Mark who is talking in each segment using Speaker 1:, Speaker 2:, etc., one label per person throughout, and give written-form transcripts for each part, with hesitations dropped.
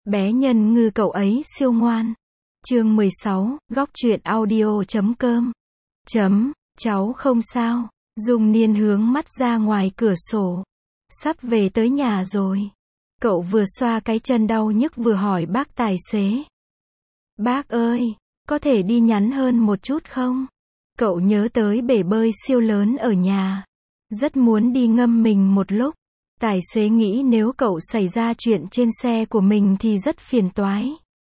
Speaker 1: Bé nhân ngư cậu ấy siêu ngoan. Chương 16, góc truyện audio.com. Cháu không sao. Dung Niên hướng mắt ra ngoài cửa sổ. Sắp về tới nhà rồi. Cậu vừa xoa cái chân đau nhức vừa hỏi bác tài xế. Bác ơi, có thể đi ngắn hơn một chút không? Cậu nhớ tới bể bơi siêu lớn ở nhà. Rất muốn đi ngâm mình một lúc. Tài xế nghĩ nếu cậu xảy ra chuyện trên xe của mình thì rất phiền toái.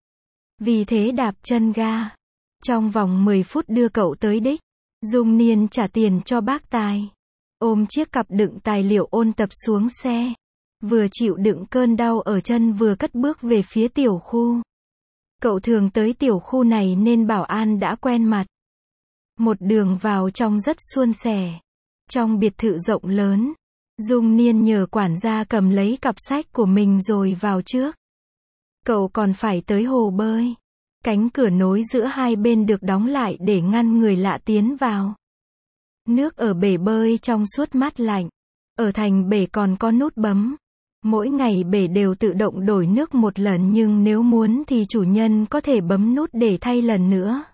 Speaker 1: Vì thế đạp chân ga. Trong vòng 10 phút đưa cậu tới đích. Dung Niên trả tiền cho bác Tài. Ôm chiếc cặp đựng tài liệu ôn tập xuống xe. Vừa chịu đựng cơn đau ở chân vừa cất bước về phía tiểu khu. Cậu thường tới tiểu khu này nên bảo an đã quen mặt. Một đường vào trong rất suôn sẻ. Trong biệt thự rộng lớn, Dung Niên nhờ quản gia cầm lấy cặp sách của mình rồi vào trước. Cậu còn phải tới hồ bơi. Cánh cửa nối giữa hai bên được đóng lại để ngăn người lạ tiến vào. Nước ở bể bơi trong suốt mát lạnh. Ở thành bể còn có nút bấm. Mỗi ngày bể đều tự động đổi nước một lần nhưng nếu muốn thì chủ nhân có thể bấm nút để thay lần nữa.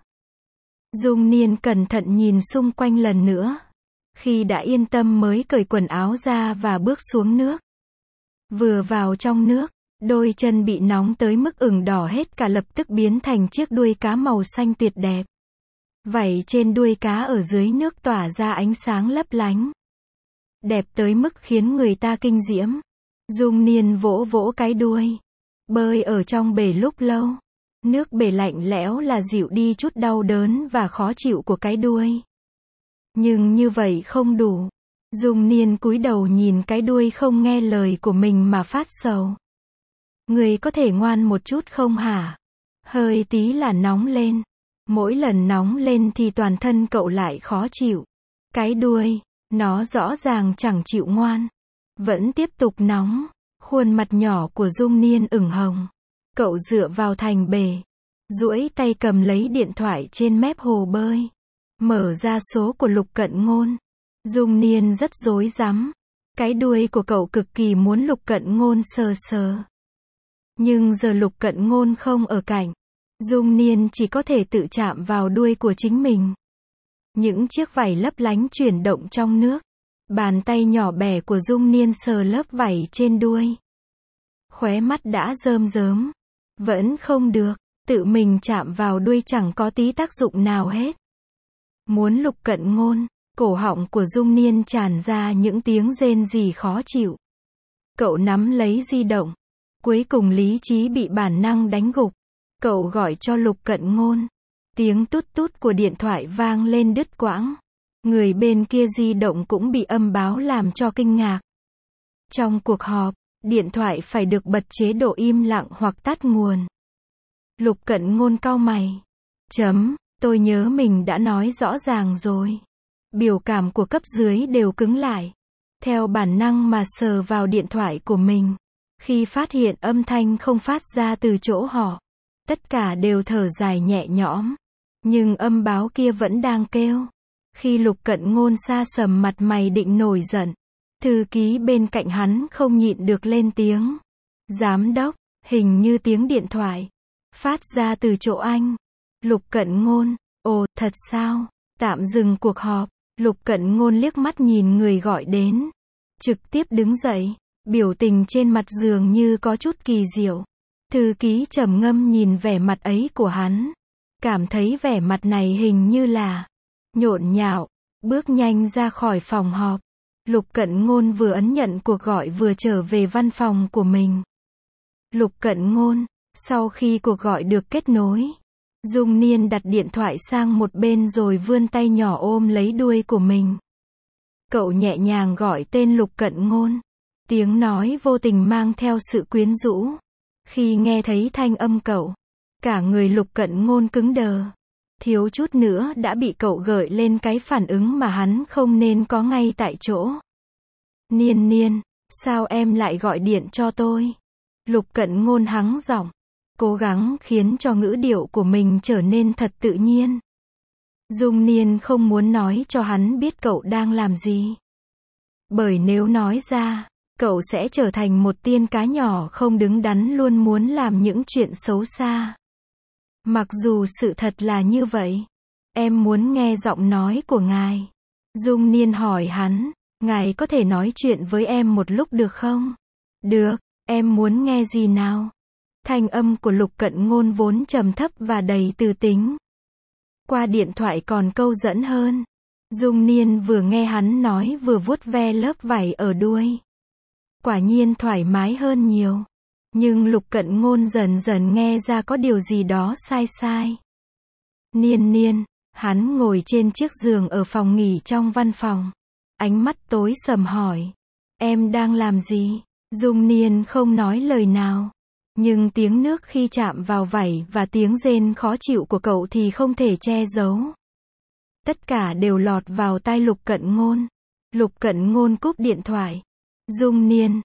Speaker 1: Dung Niên cẩn thận nhìn xung quanh lần nữa. Khi đã yên tâm mới cởi quần áo ra và bước xuống nước. Vừa vào trong nước, đôi chân bị nóng tới mức ửng đỏ hết cả lập tức biến thành chiếc đuôi cá màu xanh tuyệt đẹp. Vảy trên đuôi cá ở dưới nước tỏa ra ánh sáng lấp lánh. Đẹp tới mức khiến người ta kinh diễm. Dung Niên vỗ vỗ cái đuôi. Bơi ở trong bể lúc lâu. Nước bể lạnh lẽo là dịu đi chút đau đớn và khó chịu của cái đuôi. Nhưng như vậy không đủ. Dung Niên cúi đầu nhìn cái đuôi không nghe lời của mình mà phát sầu. Người có thể ngoan một chút không hả? Hơi tí là nóng lên. Mỗi lần nóng lên thì toàn thân cậu lại khó chịu. Cái đuôi, nó rõ ràng chẳng chịu ngoan. Vẫn tiếp tục nóng. Khuôn mặt nhỏ của Dung Niên ửng hồng. Cậu dựa vào thành bể. Duỗi tay cầm lấy điện thoại trên mép hồ bơi. Mở ra số của Lục Cận Ngôn. Dung Niên rất rối rắm. Cái đuôi của cậu cực kỳ muốn Lục Cận Ngôn sờ sờ. Nhưng giờ Lục Cận Ngôn không ở cạnh. Dung Niên chỉ có thể tự chạm vào đuôi của chính mình. Những chiếc vảy lấp lánh chuyển động trong nước. Bàn tay nhỏ bé của Dung Niên sờ lớp vảy trên đuôi. Khóe mắt đã rơm rớm. Vẫn không được. Tự mình chạm vào đuôi chẳng có tí tác dụng nào hết. Muốn Lục Cận Ngôn. Cổ họng của Dung Niên tràn ra những tiếng rên rỉ khó chịu. Cậu nắm lấy di động. Cuối cùng lý trí bị bản năng đánh gục. Cậu gọi cho Lục Cận Ngôn. Tiếng tút tút của điện thoại vang lên đứt quãng. Người bên kia di động cũng bị âm báo làm cho kinh ngạc. Trong cuộc họp, điện thoại phải được bật chế độ im lặng hoặc tắt nguồn. Lục Cận Ngôn cau mày. Tôi nhớ mình đã nói rõ ràng rồi. Biểu cảm của cấp dưới đều cứng lại. Theo bản năng mà sờ vào điện thoại của mình. Khi phát hiện âm thanh không phát ra từ chỗ họ. Tất cả đều thở dài nhẹ nhõm. Nhưng âm báo kia vẫn đang kêu. Khi Lục Cận Ngôn sa sầm mặt mày định nổi giận. Thư ký bên cạnh hắn không nhịn được lên tiếng. Giám đốc, hình như tiếng điện thoại. Phát ra từ chỗ anh. Lục Cận Ngôn, ồ, thật sao? Tạm dừng cuộc họp. Lục Cận Ngôn liếc mắt nhìn người gọi đến. Trực tiếp đứng dậy. Biểu tình trên mặt dường như có chút kỳ diệu. Thư ký trầm ngâm nhìn vẻ mặt ấy của hắn. Cảm thấy vẻ mặt này hình như là nhộn nhạo. Bước nhanh ra khỏi phòng họp. Lục Cận Ngôn vừa ấn nhận cuộc gọi vừa trở về văn phòng của mình. Lục Cận Ngôn, sau khi cuộc gọi được kết nối. Dung Niên đặt điện thoại sang một bên rồi vươn tay nhỏ ôm lấy đuôi của mình. Cậu nhẹ nhàng gọi tên Lục Cận Ngôn. Tiếng nói vô tình mang theo sự quyến rũ. Khi nghe thấy thanh âm cậu, cả người Lục Cận Ngôn cứng đờ. Thiếu chút nữa đã bị cậu gợi lên cái phản ứng mà hắn không nên có ngay tại chỗ. Niên, sao em lại gọi điện cho tôi? Lục Cận Ngôn hắng giọng. Cố gắng khiến cho ngữ điệu của mình trở nên thật tự nhiên. Dung Niên không muốn nói cho hắn biết cậu đang làm gì. Bởi nếu nói ra, cậu sẽ trở thành một tiên cá nhỏ không đứng đắn luôn muốn làm những chuyện xấu xa. Mặc dù sự thật là như vậy. Em muốn nghe giọng nói của ngài. Dung Niên hỏi hắn, ngài có thể nói chuyện với em một lúc được không? Được, em muốn nghe gì nào? Thanh âm của Lục Cận Ngôn vốn trầm thấp và đầy từ tính. Qua điện thoại còn câu dẫn hơn. Dung Niên vừa nghe hắn nói vừa vuốt ve lớp vảy ở đuôi. Quả nhiên thoải mái hơn nhiều. Nhưng Lục Cận Ngôn dần dần nghe ra có điều gì đó sai sai. Niên, hắn ngồi trên chiếc giường ở phòng nghỉ trong văn phòng. Ánh mắt tối sầm hỏi. Em đang làm gì? Dung Niên không nói lời nào. Nhưng tiếng nước khi chạm vào vảy và tiếng rên khó chịu của cậu thì không thể che giấu. Tất cả đều lọt vào tai Lục Cận Ngôn. Lục Cận Ngôn cúp điện thoại. Dung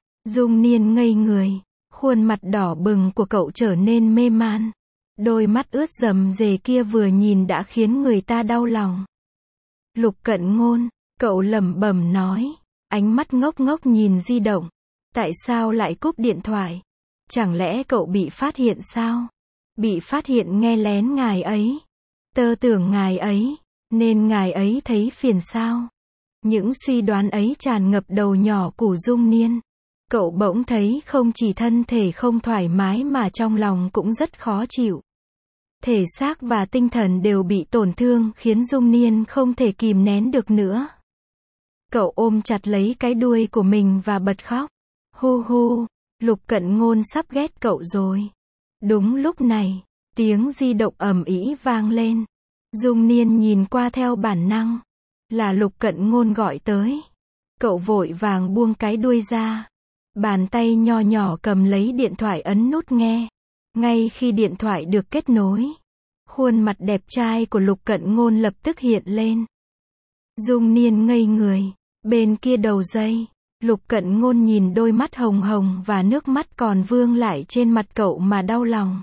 Speaker 1: Niên ngây người. Khuôn mặt đỏ bừng của cậu trở nên mê man. Đôi mắt ướt rầm rề kia vừa nhìn đã khiến người ta đau lòng. Lục Cận Ngôn, cậu lẩm bẩm nói. Ánh mắt ngốc ngốc nhìn di động. Tại sao lại cúp điện thoại? Chẳng lẽ cậu bị phát hiện sao? Bị phát hiện nghe lén ngài ấy. Tớ tưởng ngài ấy, nên ngài ấy thấy phiền sao? Những suy đoán ấy tràn ngập đầu nhỏ của Dung Niên. Cậu bỗng thấy không chỉ thân thể không thoải mái mà trong lòng cũng rất khó chịu. Thể xác và tinh thần đều bị tổn thương khiến Dung Niên không thể kìm nén được nữa. Cậu ôm chặt lấy cái đuôi của mình và bật khóc. Hu hu, Lục Cận Ngôn sắp ghét cậu rồi. Đúng lúc này, tiếng di động ầm ĩ vang lên. Dung Niên nhìn qua theo bản năng. Là Lục Cận Ngôn gọi tới. Cậu vội vàng buông cái đuôi ra. Bàn tay nho nhỏ cầm lấy điện thoại ấn nút nghe. Ngay khi điện thoại được kết nối, khuôn mặt đẹp trai của Lục Cận Ngôn lập tức hiện lên. Dung Niên ngây người. Bên kia đầu dây, Lục Cận Ngôn nhìn đôi mắt hồng hồng và nước mắt còn vương lại trên mặt cậu mà đau lòng.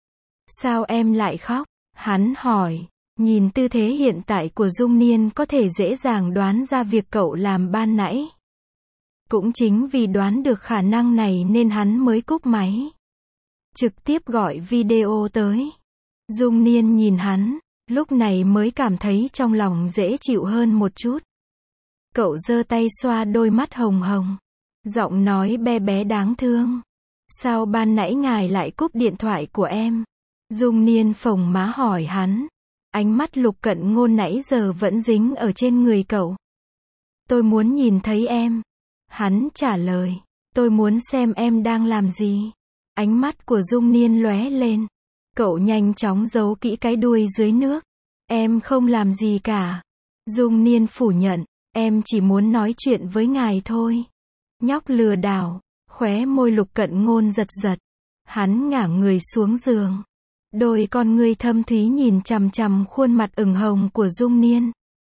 Speaker 1: Sao em lại khóc? Hắn hỏi. Nhìn tư thế hiện tại của Dung Niên có thể dễ dàng đoán ra việc cậu làm ban nãy. Cũng chính vì đoán được khả năng này nên hắn mới cúp máy. Trực tiếp gọi video tới. Dung Niên nhìn hắn, lúc này mới cảm thấy trong lòng dễ chịu hơn một chút. Cậu giơ tay xoa đôi mắt hồng hồng. Giọng nói bé bé đáng thương. Sao ban nãy ngài lại cúp điện thoại của em? Dung Niên phồng má hỏi hắn. Ánh mắt Lục Cận Ngôn nãy giờ vẫn dính ở trên người cậu. Tôi muốn nhìn thấy em. Hắn trả lời. Tôi muốn xem em đang làm gì. Ánh mắt của Dung Niên lóe lên. Cậu nhanh chóng giấu kỹ cái đuôi dưới nước. Em không làm gì cả. Dung Niên phủ nhận. Em chỉ muốn nói chuyện với ngài thôi. Nhóc lừa đảo. Khóe môi Lục Cận Ngôn giật giật. Hắn ngả người xuống giường. Đôi con ngươi thâm thúy nhìn chằm chằm khuôn mặt ửng hồng của Dung Niên.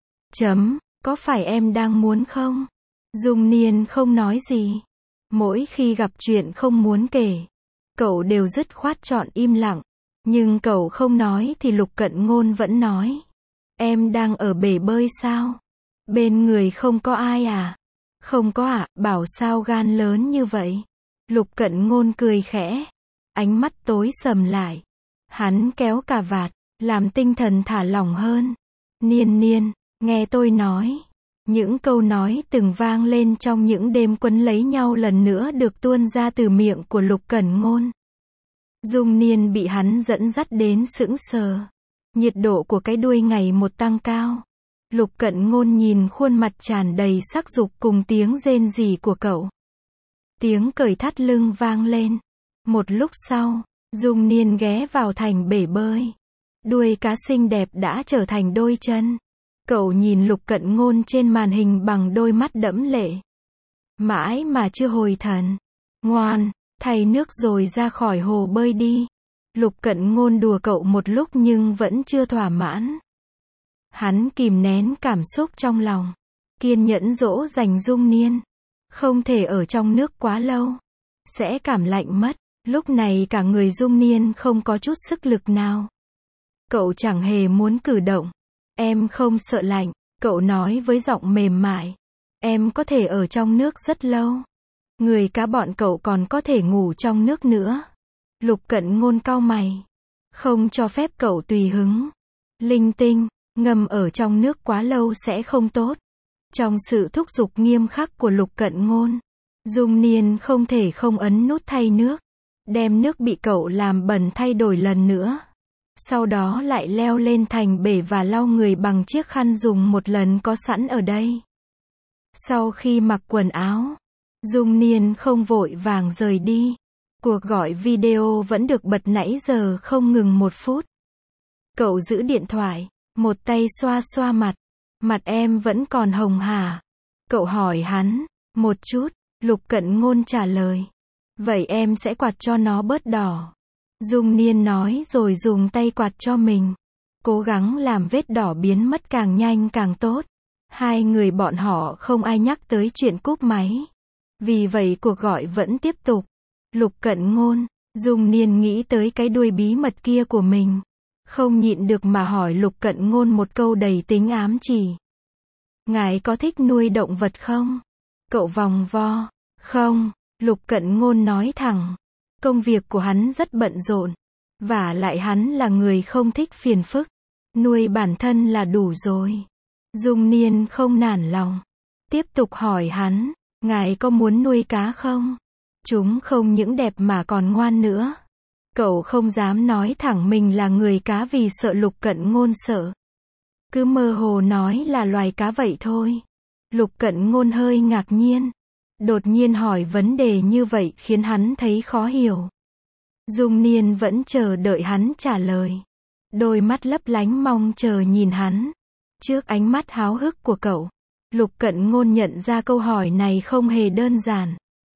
Speaker 1: Có phải em đang muốn không? Dung Niên không nói gì. Mỗi khi gặp chuyện không muốn kể, cậu đều dứt khoát chọn im lặng. Nhưng cậu không nói thì Lục Cận Ngôn vẫn nói. Em đang ở bể bơi sao? Bên người không có ai à? Không có ạ, bảo sao gan lớn như vậy? Lục Cận Ngôn cười khẽ. Ánh mắt tối sầm lại. Hắn kéo cà vạt, làm tinh thần thả lỏng hơn. Niên, nghe tôi nói. Những câu nói từng vang lên trong những đêm quấn lấy nhau lần nữa được tuôn ra từ miệng của Lục Cận Ngôn. Dung Niên bị hắn dẫn dắt đến sững sờ. Nhiệt độ của cái đuôi ngày một tăng cao. Lục Cận Ngôn nhìn khuôn mặt tràn đầy sắc dục cùng tiếng rên rỉ của cậu. Tiếng cởi thắt lưng vang lên. Một lúc sau, Dung Niên ghé vào thành bể bơi. Đuôi cá xinh đẹp đã trở thành đôi chân. Cậu nhìn Lục Cận Ngôn trên màn hình bằng đôi mắt đẫm lệ. Mãi mà chưa hồi thần. Ngoan, thay nước rồi ra khỏi hồ bơi đi. Lục Cận Ngôn đùa cậu một lúc nhưng vẫn chưa thỏa mãn. Hắn kìm nén cảm xúc trong lòng. Kiên nhẫn dỗ dành Dung Niên. Không thể ở trong nước quá lâu. Sẽ cảm lạnh mất. Lúc này cả người Dung Niên không có chút sức lực nào. Cậu chẳng hề muốn cử động. Em không sợ lạnh, cậu nói với giọng mềm mại. Em có thể ở trong nước rất lâu. Người cá bọn cậu còn có thể ngủ trong nước nữa. Lục Cận Ngôn cau mày. Không cho phép cậu tùy hứng. Linh tinh, ngâm ở trong nước quá lâu sẽ không tốt. Trong sự thúc giục nghiêm khắc của Lục Cận Ngôn, Dung Niên không thể không ấn nút thay nước. Đem nước bị cậu làm bẩn thay đổi lần nữa. Sau đó lại leo lên thành bể và lau người bằng chiếc khăn dùng một lần có sẵn ở đây. Sau khi mặc quần áo, Dung Niên không vội vàng rời đi. Cuộc gọi video vẫn được bật nãy giờ không ngừng 1 phút. Cậu giữ điện thoại, một tay xoa xoa mặt. Mặt em vẫn còn hồng hả? Cậu hỏi hắn. Một chút, Lục Cận Ngôn trả lời. Vậy em sẽ quạt cho nó bớt đỏ. Dung Niên nói rồi dùng tay quạt cho mình. Cố gắng làm vết đỏ biến mất càng nhanh càng tốt. Hai người bọn họ không ai nhắc tới chuyện cúp máy. Vì vậy cuộc gọi vẫn tiếp tục. Lục Cận Ngôn, Dung Niên nghĩ tới cái đuôi bí mật kia của mình. Không nhịn được mà hỏi Lục Cận Ngôn một câu đầy tính ám chỉ. Ngài có thích nuôi động vật không? Cậu vòng vo. Không, Lục Cận Ngôn nói thẳng. Công việc của hắn rất bận rộn. Vả lại hắn là người không thích phiền phức. Nuôi bản thân là đủ rồi. Dung Niên không nản lòng. Tiếp tục hỏi hắn. Ngài có muốn nuôi cá không? Chúng không những đẹp mà còn ngoan nữa. Cậu không dám nói thẳng mình là người cá vì sợ Lục Cận Ngôn sợ. Cứ mơ hồ nói là loài cá vậy thôi. Lục Cận Ngôn hơi ngạc nhiên. Đột nhiên hỏi vấn đề như vậy khiến hắn thấy khó hiểu. Dung Niên vẫn chờ đợi hắn trả lời. Đôi mắt lấp lánh mong chờ nhìn hắn. Trước ánh mắt háo hức của cậu, Lục Cận Ngôn nhận ra câu hỏi này không hề đơn giản.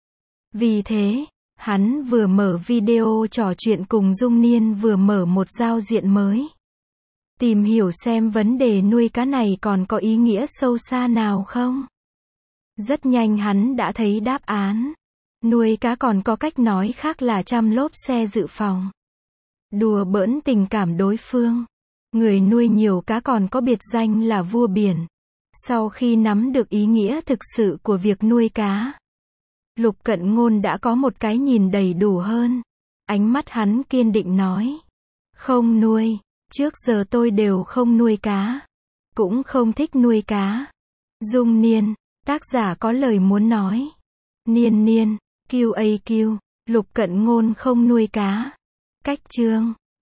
Speaker 1: Vì thế, hắn vừa mở video trò chuyện cùng Dung Niên vừa mở một giao diện mới. Tìm hiểu xem vấn đề nuôi cá này còn có ý nghĩa sâu xa nào không? Rất nhanh hắn đã thấy đáp án. Nuôi cá còn có cách nói khác là chăm lốp xe dự phòng. Đùa bỡn tình cảm đối phương. Người nuôi nhiều cá còn có biệt danh là vua biển. Sau khi nắm được ý nghĩa thực sự của việc nuôi cá, Lục Cận Ngôn đã có một cái nhìn đầy đủ hơn. Ánh mắt hắn kiên định nói. Không nuôi. Trước giờ tôi đều không nuôi cá. Cũng không thích nuôi cá. Dung Niên, tác giả có lời muốn nói. Niên, QAQ, Lục Cận Ngôn không nuôi cá. Cách chương